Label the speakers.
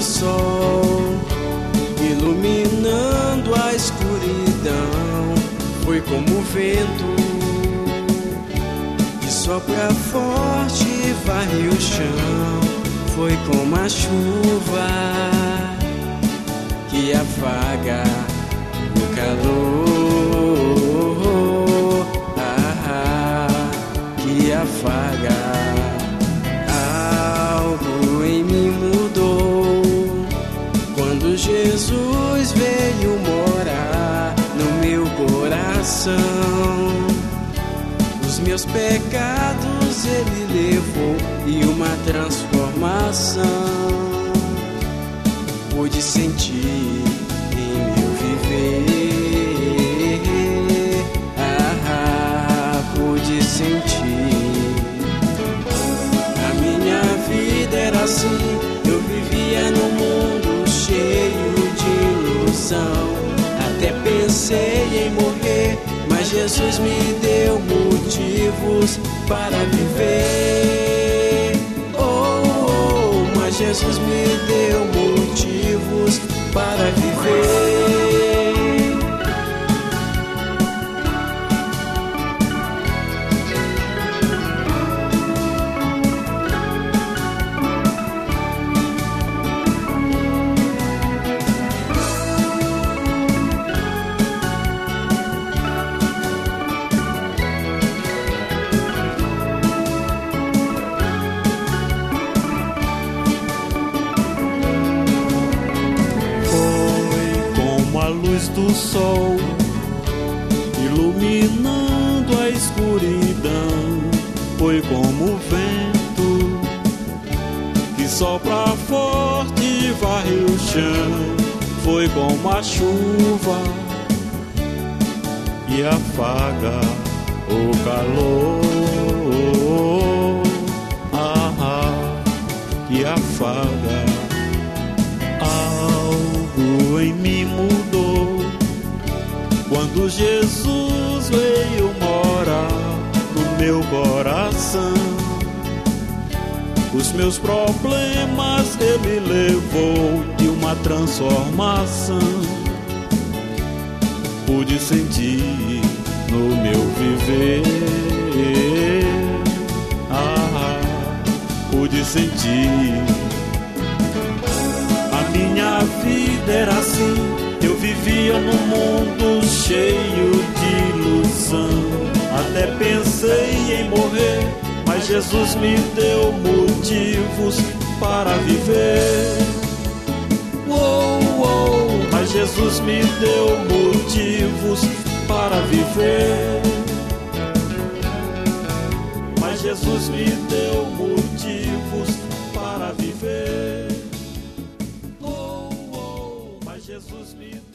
Speaker 1: sol, iluminando a escuridão. Foi como o vento que sopra forte e varre o chão. Foi como a chuva que afaga o calor, que afaga. Algo em mim mudou quando Jesus veio morar no meu coração. Os meus pecados Ele levou e uma transformação pude sentir em meu viver. Pude sentir. A minha vida era assim, eu vivia num mundo cheio de ilusão. Até pensei em morrer, mas Jesus me deu motivos para viver. Mas Jesus me deu motivos para viver.
Speaker 2: Do sol, iluminando a escuridão. Foi como o vento que sopra forte e varre o chão. Foi como a chuva que afaga o calor, que afaga. Algo em mim mudou quando Jesus veio morar no meu coração. Os meus problemas Ele levou e uma transformação pude sentir no meu viver. Pude sentir. A minha vida era assim, eu vivia num mundo cheio de ilusão. Até pensei em morrer, mas Jesus me deu motivos para viver. Mas Jesus me deu motivos para viver. Mas Jesus me deu motivos para viver. Mas Jesus me